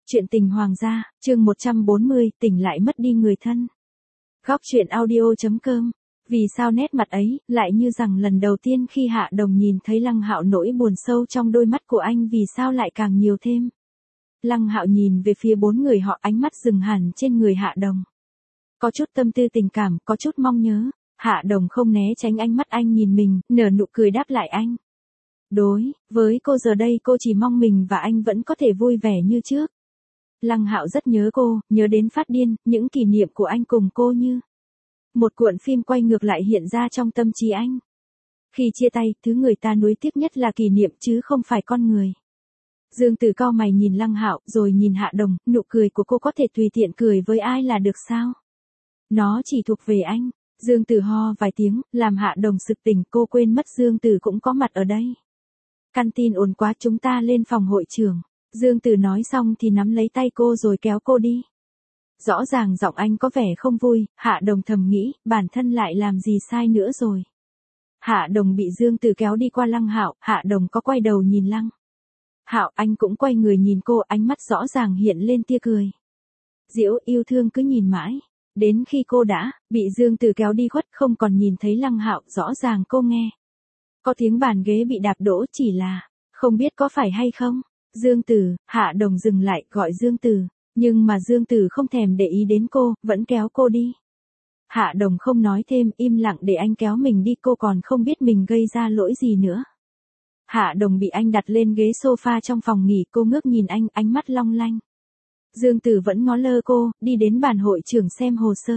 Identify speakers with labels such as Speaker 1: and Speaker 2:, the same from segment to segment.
Speaker 1: Chuyện tình hoàng gia, chương 140, tỉnh lại mất đi người thân. Góc chuyện audio.com. Vì sao nét mặt ấy, lại như rằng lần đầu tiên khi Hạ Đồng nhìn thấy Lăng Hạo, nỗi buồn sâu trong đôi mắt của anh vì sao lại càng nhiều thêm. Lăng Hạo nhìn về phía bốn người họ, ánh mắt dừng hẳn trên người Hạ Đồng. Có chút tâm tư tình cảm, có chút mong nhớ. Hạ Đồng không né tránh ánh mắt anh nhìn mình, nở nụ cười đáp lại anh. Đối với cô giờ đây cô chỉ mong mình và anh vẫn có thể vui vẻ như trước. Lăng Hạo rất nhớ cô, nhớ đến phát điên, những kỷ niệm của anh cùng cô như một cuộn phim quay ngược lại hiện ra trong tâm trí anh. Khi chia tay, thứ người ta nuối tiếc nhất là kỷ niệm chứ không phải con người. Dương Tử cau mày nhìn Lăng Hạo, rồi nhìn Hạ Đồng, nụ cười của cô có thể tùy tiện cười với ai là được sao? Nó chỉ thuộc về anh. Dương Tử ho vài tiếng, làm Hạ Đồng sực tỉnh, cô quên mất Dương Tử cũng có mặt ở đây. Canteen ồn quá, chúng ta lên phòng hội trưởng. Dương Tử nói xong thì nắm lấy tay cô rồi kéo cô đi. Rõ ràng giọng anh có vẻ không vui, Hạ Đồng thầm nghĩ, bản thân lại làm gì sai nữa rồi. Hạ Đồng bị Dương Tử kéo đi qua Lăng Hạo, Hạ Đồng có quay đầu nhìn Lăng Hạo, anh cũng quay người nhìn cô, ánh mắt rõ ràng hiện lên tia cười. Diễu yêu thương cứ nhìn mãi, đến khi cô đã bị Dương Tử kéo đi khuất không còn nhìn thấy Lăng Hạo, rõ ràng cô nghe. Có tiếng bàn ghế bị đạp đổ, chỉ là không biết có phải hay không. Dương Tử, Hạ Đồng dừng lại gọi Dương Tử, nhưng mà Dương Tử không thèm để ý đến cô, vẫn kéo cô đi. Hạ Đồng không nói thêm, im lặng để anh kéo mình đi, cô còn không biết mình gây ra lỗi gì nữa. Hạ Đồng bị anh đặt lên ghế sofa trong phòng nghỉ, cô ngước nhìn anh, ánh mắt long lanh. Dương Tử vẫn ngó lơ cô, đi đến bàn hội trưởng xem hồ sơ.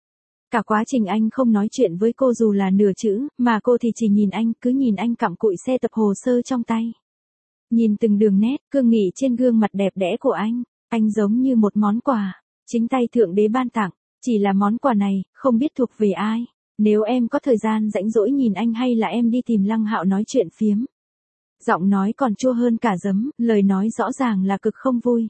Speaker 1: Cả quá trình anh không nói chuyện với cô dù là nửa chữ, mà cô thì chỉ nhìn anh, cứ nhìn anh cặm cụi xe tập hồ sơ trong tay. Nhìn từng đường nét, cương nghị trên gương mặt đẹp đẽ của anh giống như một món quà, chính tay Thượng Đế ban tặng, chỉ là món quà này, không biết thuộc về ai. Nếu em có thời gian rảnh rỗi nhìn anh hay là em đi tìm Lăng Hạo nói chuyện phiếm. Giọng nói còn chua hơn cả giấm, lời nói rõ ràng là cực không vui.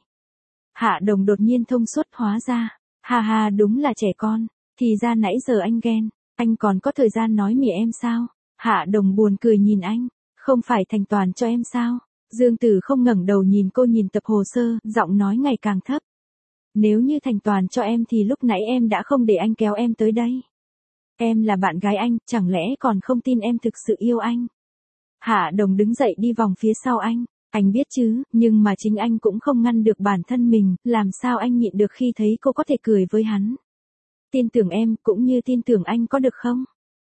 Speaker 1: Hạ Đồng đột nhiên thông suốt, hóa ra, ha ha đúng là trẻ con, thì ra nãy giờ anh ghen, anh còn có thời gian nói mỉa em sao? Hạ Đồng buồn cười nhìn anh, không phải thành toàn cho em sao? Dương Tử không ngẩng đầu nhìn cô, nhìn tập hồ sơ, giọng nói ngày càng thấp. Nếu như thành toàn cho em thì lúc nãy em đã không để anh kéo em tới đây. Em là bạn gái anh, chẳng lẽ còn không tin em thực sự yêu anh? Hạ Đồng đứng dậy đi vòng phía sau anh biết chứ, nhưng mà chính anh cũng không ngăn được bản thân mình, làm sao anh nhịn được khi thấy cô có thể cười với hắn. Tin tưởng em, cũng như tin tưởng anh có được không?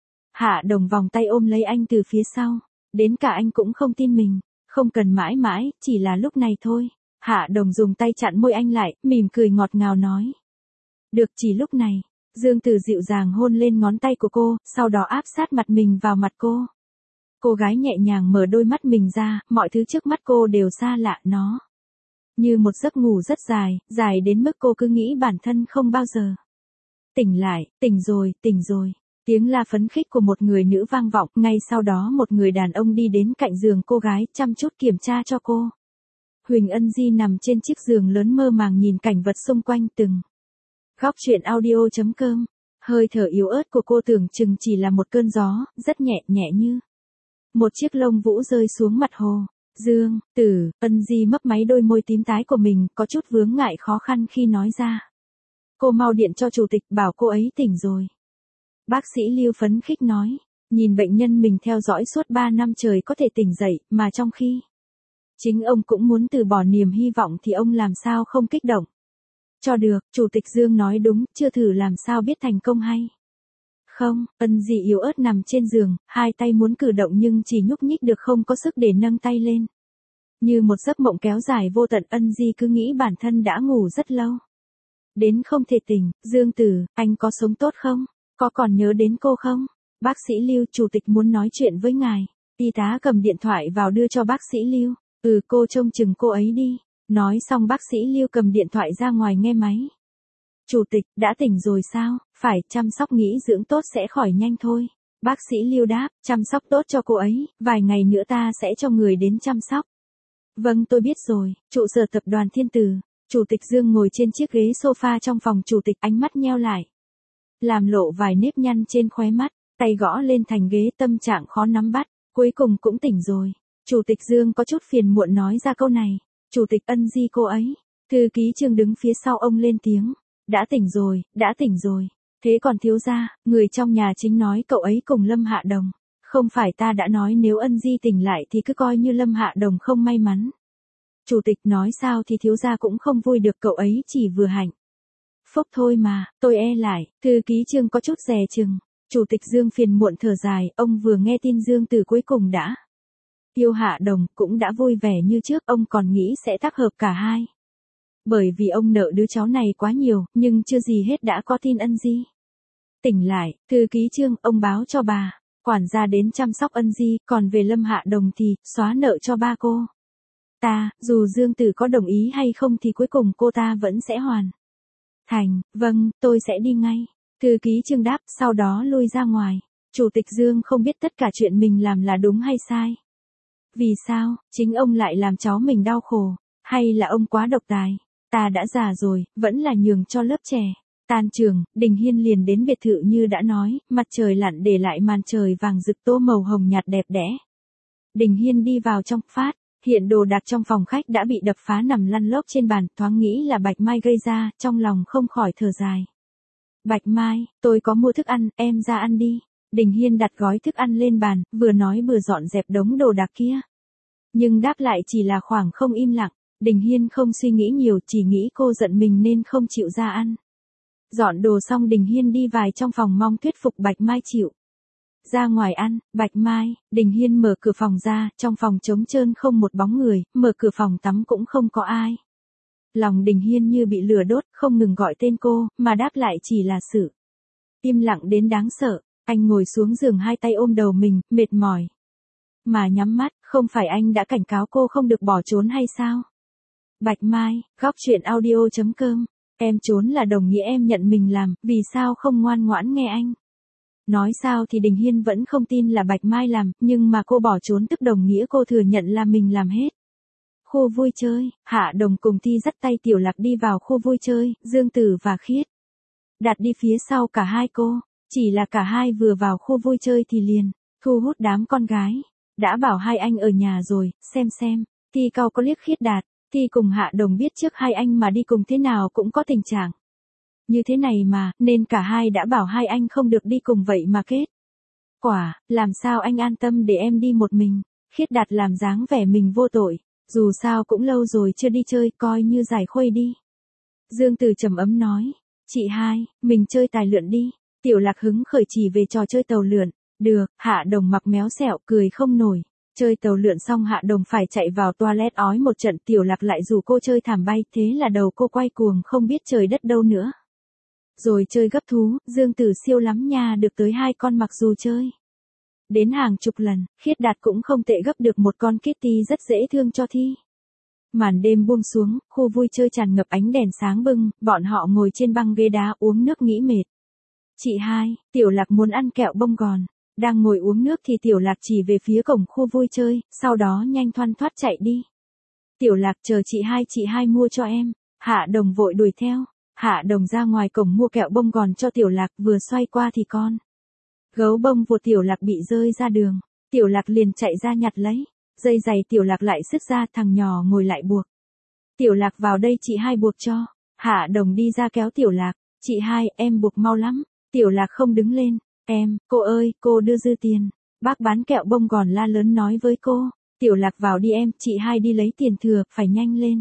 Speaker 1: Hạ Đồng vòng tay ôm lấy anh từ phía sau, đến cả anh cũng không tin mình. Không cần mãi mãi, chỉ là lúc này thôi. Hạ Đồng dùng tay chặn môi anh lại, mỉm cười ngọt ngào nói. Được, chỉ lúc này. Dương Tử dịu dàng hôn lên ngón tay của cô, sau đó áp sát mặt mình vào mặt cô. Cô gái nhẹ nhàng mở đôi mắt mình ra, mọi thứ trước mắt cô đều xa lạ, nó như một giấc ngủ rất dài, dài đến mức cô cứ nghĩ bản thân không bao giờ tỉnh lại. Tỉnh rồi. Tiếng la phấn khích của một người nữ vang vọng, ngay sau đó một người đàn ông đi đến cạnh giường cô gái, chăm chút kiểm tra cho cô. Huỳnh Ân Di nằm trên chiếc giường lớn mơ màng nhìn cảnh vật xung quanh từng. Góc chuyện audio.com. Hơi thở yếu ớt của cô tưởng chừng chỉ là một cơn gió, rất nhẹ như một chiếc lông vũ rơi xuống mặt hồ. Dương Tử, Ân Di mấp máy đôi môi tím tái của mình, có chút vướng ngại khó khăn khi nói ra. Cô mau điện cho chủ tịch bảo cô ấy tỉnh rồi. Bác sĩ Lưu phấn khích nói, nhìn bệnh nhân mình theo dõi suốt 3 năm trời có thể tỉnh dậy, mà trong khi chính ông cũng muốn từ bỏ niềm hy vọng thì ông làm sao không kích động. Cho được, Chủ tịch Dương nói đúng, chưa thử làm sao biết thành công hay không. Ân Di yếu ớt nằm trên giường, hai tay muốn cử động nhưng chỉ nhúc nhích được, không có sức để nâng tay lên. Như một giấc mộng kéo dài vô tận, Ân Di cứ nghĩ bản thân đã ngủ rất lâu. Đến không thể tỉnh. Dương Tử, anh có sống tốt không? Có còn nhớ đến cô không? Bác sĩ Lưu, chủ tịch muốn nói chuyện với ngài. Y tá cầm điện thoại vào đưa cho bác sĩ Lưu. Cô trông chừng cô ấy đi. Nói xong bác sĩ Lưu cầm điện thoại ra ngoài nghe máy. Chủ tịch, đã tỉnh rồi sao? Phải, chăm sóc nghỉ dưỡng tốt sẽ khỏi nhanh thôi. Bác sĩ Lưu đáp, chăm sóc tốt cho cô ấy, vài ngày nữa ta sẽ cho người đến chăm sóc. Vâng, tôi biết rồi. Trụ sở tập đoàn Thiên Tử. Chủ tịch Dương ngồi trên chiếc ghế sofa trong phòng chủ tịch, ánh mắt nheo lại. Làm lộ vài nếp nhăn trên khóe mắt, tay gõ lên thành ghế, tâm trạng khó nắm bắt, cuối cùng cũng tỉnh rồi. Chủ tịch Dương có chút phiền muộn nói ra câu này. Chủ tịch Ân Di cô ấy Thư ký Trương đứng phía sau ông lên tiếng. Đã tỉnh rồi, đã tỉnh rồi. Thế còn thiếu gia, người trong nhà chính nói cậu ấy cùng Lâm Hạ Đồng. Không phải ta đã nói nếu Ân Di tỉnh lại thì cứ coi như Lâm Hạ Đồng không may mắn. Chủ tịch nói sao thì thiếu gia cũng không vui được, cậu ấy chỉ vừa hạnh phúc thôi mà, tôi e lại. Thư ký Trương có chút dè chừng. Chủ tịch Dương phiền muộn thở dài, ông vừa nghe tin Dương Tử cuối cùng đã yêu Hạ Đồng, cũng đã vui vẻ như trước, ông còn nghĩ sẽ tác hợp cả hai. Bởi vì ông nợ đứa cháu này quá nhiều, nhưng chưa gì hết đã có tin Ân Di tỉnh lại. Thư ký Trương, ông báo cho bà quản gia đến chăm sóc Ân Di, còn về Lâm Hạ Đồng thì xóa nợ cho ba cô ta, dù Dương Tử có đồng ý hay không thì cuối cùng cô ta vẫn sẽ hoàn thành. Vâng, tôi sẽ đi ngay. Thư ký Trương đáp, sau đó lui ra ngoài. Chủ tịch Dương không biết tất cả chuyện mình làm là đúng hay sai. Vì sao, chính ông lại làm cháu mình đau khổ, hay là ông quá độc tài? Ta đã già rồi, vẫn là nhường cho lớp trẻ. Tan trường, Đình Hiên liền đến biệt thự như đã nói, mặt trời lặn để lại màn trời vàng rực tô màu hồng nhạt đẹp đẽ. Đình Hiên đi vào trong, phát hiện đồ đạc trong phòng khách đã bị đập phá nằm lăn lóc trên bàn, thoáng nghĩ là Bạch Mai gây ra, trong lòng không khỏi thở dài. Bạch Mai, tôi có mua thức ăn, em ra ăn đi. Đình Hiên đặt gói thức ăn lên bàn, vừa nói vừa dọn dẹp đống đồ đạc kia. Nhưng đáp lại chỉ là khoảng không im lặng. Đình Hiên không suy nghĩ nhiều, chỉ nghĩ cô giận mình nên không chịu ra ăn. Dọn đồ xong Đình Hiên đi vào trong phòng mong thuyết phục Bạch Mai chịu ra ngoài ăn. Bạch Mai, Đình Hiên mở cửa phòng ra, trong phòng trống trơn không một bóng người, mở cửa phòng tắm cũng không có ai. Lòng Đình Hiên như bị lửa đốt, không ngừng gọi tên cô, mà đáp lại chỉ là sự im lặng đến đáng sợ. Anh ngồi xuống giường, hai tay ôm đầu mình, mệt mỏi mà nhắm mắt. Không phải anh đã cảnh cáo cô không được bỏ trốn hay sao? Bạch Mai, góc truyện audio.com. Em trốn là đồng nghĩa em nhận mình làm, vì sao không ngoan ngoãn nghe anh? Nói sao thì Đình Hiên vẫn không tin là Bạch Mai làm, nhưng mà cô bỏ trốn tức đồng nghĩa cô thừa nhận là mình làm hết. Khu vui chơi, Hạ Đồng cùng Thi dắt tay Tiểu Lạc đi vào khu vui chơi, Dương Tử và Khiết đặt đi phía sau cả hai cô. Chỉ là cả hai vừa vào khu vui chơi thì liền thu hút đám con gái. Đã bảo hai anh ở nhà rồi, xem. Thi cau có liếc Khiết Đạt. Thi cùng Hạ Đồng biết trước hai anh mà đi cùng thế nào cũng có tình trạng như thế này mà, nên cả hai đã bảo hai anh không được đi cùng, vậy mà kết quả, làm sao anh an tâm để em đi một mình? Khiết Đạt làm dáng vẻ mình vô tội, dù sao cũng lâu rồi chưa đi chơi, coi như giải khuây đi. Dương Tử trầm ấm nói, chị hai, mình chơi tài lượn đi. Tiểu Lạc hứng khởi chỉ về trò chơi tàu lượn. Được. Hạ Đồng mặc méo xẹo, cười không nổi. Chơi tàu lượn xong Hạ Đồng phải chạy vào toilet ói một trận, Tiểu Lạc lại rủ cô chơi thảm bay, thế là đầu cô quay cuồng không biết trời đất đâu nữa. Rồi chơi gấp thú, Dương Tử siêu lắm nha, được tới 2 con mặc dù chơi đến hàng chục lần. Khiết Đạt cũng không tệ, gấp được một con Kitty rất dễ thương cho Thi. Màn đêm buông xuống, khu vui chơi tràn ngập ánh đèn sáng bừng, bọn họ ngồi trên băng ghế đá uống nước nghĩ mệt. Chị hai, Tiểu Lạc muốn ăn kẹo bông gòn. Đang ngồi uống nước thì Tiểu Lạc chỉ về phía cổng khu vui chơi, sau đó nhanh thoăn thoắt chạy đi. Tiểu Lạc, chờ chị hai mua cho em. Hạ Đồng vội đuổi theo. Hạ Đồng ra ngoài cổng mua kẹo bông gòn cho Tiểu Lạc, vừa xoay qua thì con gấu bông của Tiểu Lạc bị rơi ra đường. Tiểu Lạc liền chạy ra nhặt lấy. Dây giày Tiểu Lạc lại sứt ra, thằng nhỏ ngồi lại buộc. Tiểu Lạc vào đây chị hai buộc cho. Hạ Đồng đi ra kéo Tiểu Lạc. Chị hai, em buộc mau lắm. Tiểu Lạc không đứng lên. Cô ơi, cô đưa dư tiền. Bác bán kẹo bông gòn la lớn nói với cô. Tiểu Lạc vào đi em, chị hai đi lấy tiền thừa, phải nhanh lên.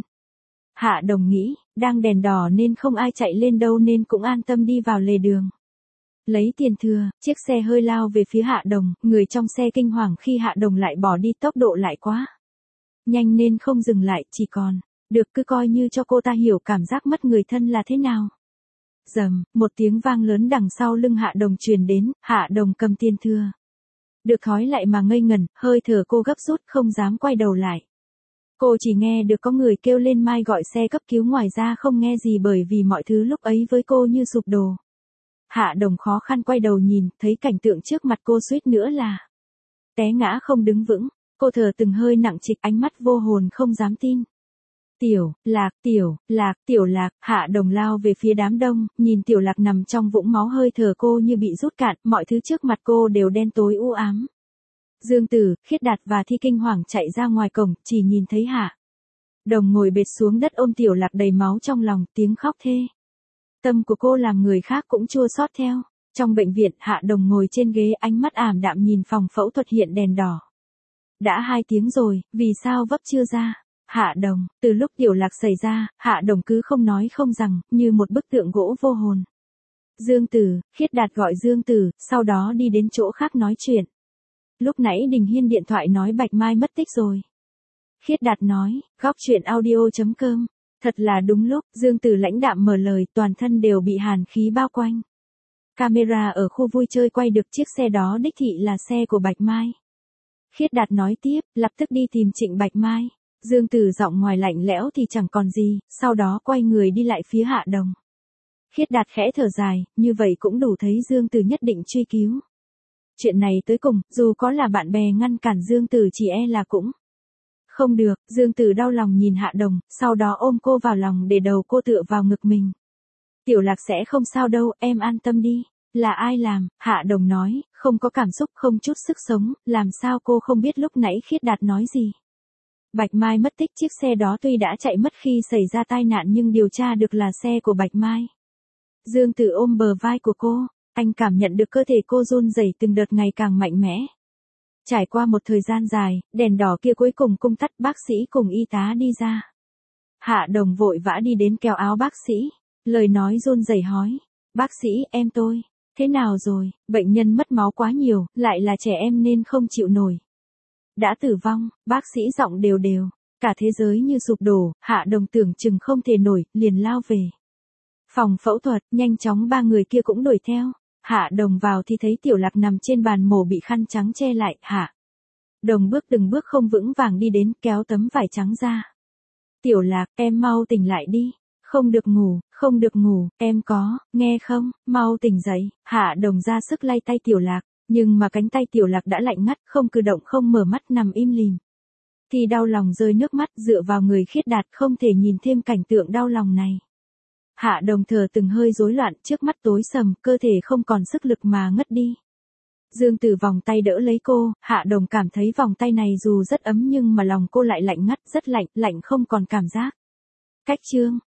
Speaker 1: Hạ Đồng nghĩ, đang đèn đỏ nên không ai chạy lên đâu nên cũng an tâm đi vào lề đường. Lấy tiền thừa, chiếc xe hơi lao về phía Hạ Đồng, người trong xe kinh hoàng khi Hạ Đồng lại bỏ đi, tốc độ lại quá nhanh nên không dừng lại, chỉ còn được cứ coi như cho cô ta hiểu cảm giác mất người thân là thế nào. Rầm, một tiếng vang lớn đằng sau lưng Hạ Đồng truyền đến, Hạ Đồng cầm tiền thừa. Được thói lại mà ngây ngẩn, hơi thở cô gấp rút không dám quay đầu lại. Cô chỉ nghe được có người kêu lên Mai gọi xe cấp cứu, ngoài ra không nghe gì bởi vì mọi thứ lúc ấy với cô như sụp đổ. Hạ Đồng khó khăn quay đầu nhìn, thấy cảnh tượng trước mặt cô suýt nữa là té ngã không đứng vững. Cô thở từng hơi nặng trịch, ánh mắt vô hồn không dám tin. Tiểu Lạc, Hạ Đồng lao về phía đám đông, nhìn Tiểu Lạc nằm trong vũng máu, hơi thở cô như bị rút cạn, mọi thứ trước mặt cô đều đen tối u ám. Dương Tử, Khiết Đạt và Thi kinh hoàng chạy ra ngoài cổng, chỉ nhìn thấy Hạ Đồng ngồi bệt xuống đất ôm Tiểu Lạc đầy máu trong lòng, tiếng khóc thê. Tâm của cô làm người khác cũng chua xót theo. Trong bệnh viện, Hạ Đồng ngồi trên ghế, ánh mắt ảm đạm nhìn phòng phẫu thuật hiện đèn đỏ. Đã 2 tiếng rồi, vì sao vấp chưa ra? Hạ Đồng, từ lúc Tiểu Lạc xảy ra, Hạ Đồng cứ không nói không rằng, như một bức tượng gỗ vô hồn. Dương Tử, Khiết Đạt gọi Dương Tử, sau đó đi đến chỗ khác nói chuyện. Lúc nãy Đình Hiên điện thoại nói Bạch Mai mất tích rồi. Khiết Đạt nói, góc chuyện audio.com. Thật là đúng lúc, Dương Tử lãnh đạm mở lời, toàn thân đều bị hàn khí bao quanh. Camera ở khu vui chơi quay được chiếc xe đó đích thị là xe của Bạch Mai. Khiết Đạt nói tiếp, lập tức đi tìm Trịnh Bạch Mai. Dương Tử giọng ngoài lạnh lẽo thì chẳng còn gì, sau đó quay người đi lại phía Hạ Đồng. Khiết Đạt khẽ thở dài, như vậy cũng đủ thấy Dương Tử nhất định truy cứu. Chuyện này tới cùng, dù có là bạn bè ngăn cản Dương Tử chỉ e là cũng không được. Dương Tử đau lòng nhìn Hạ Đồng, sau đó ôm cô vào lòng để đầu cô tựa vào ngực mình. Tiểu Lạc sẽ không sao đâu, em an tâm đi. Là ai làm? Hạ Đồng nói, không có cảm xúc, không chút sức sống, làm sao cô không biết lúc nãy Khiết Đạt nói gì. Bạch Mai mất tích, chiếc xe đó tuy đã chạy mất khi xảy ra tai nạn nhưng điều tra được là xe của Bạch Mai. Dương Tử ôm bờ vai của cô, anh cảm nhận được cơ thể cô run rẩy từng đợt ngày càng mạnh mẽ. Trải qua một thời gian dài, đèn đỏ kia cuối cùng cung tắt, bác sĩ cùng y tá đi ra. Hạ Đồng vội vã đi đến kéo áo bác sĩ, lời nói run rẩy hỏi, bác sĩ, em tôi, thế nào rồi? Bệnh nhân mất máu quá nhiều, lại là trẻ em nên không chịu nổi. Đã tử vong, bác sĩ giọng đều đều, cả thế giới như sụp đổ. Hạ Đồng tưởng chừng không thể nổi, liền lao về phòng phẫu thuật, nhanh chóng 3 người kia cũng đuổi theo. Hạ Đồng vào thì thấy Tiểu Lạc nằm trên bàn mổ bị khăn trắng che lại. Hạ Đồng từng bước không vững vàng đi đến, kéo tấm vải trắng ra. Tiểu Lạc, em mau tỉnh lại đi. Không được ngủ, em có, nghe không, mau tỉnh dậy. Hạ Đồng ra sức lay tay Tiểu Lạc, nhưng mà cánh tay Tiểu Lạc đã lạnh ngắt, không cử động, không mở mắt, nằm im lìm. Thì đau lòng rơi nước mắt, dựa vào người Khiết Đạt, không thể nhìn thêm cảnh tượng đau lòng này. Hạ Đồng thở từng hơi rối loạn, trước mắt tối sầm, cơ thể không còn sức lực mà ngất đi. Dương Tử vòng tay đỡ lấy cô, Hạ Đồng cảm thấy vòng tay này dù rất ấm nhưng mà lòng cô lại lạnh ngắt, rất lạnh, lạnh không còn cảm giác. Cách chương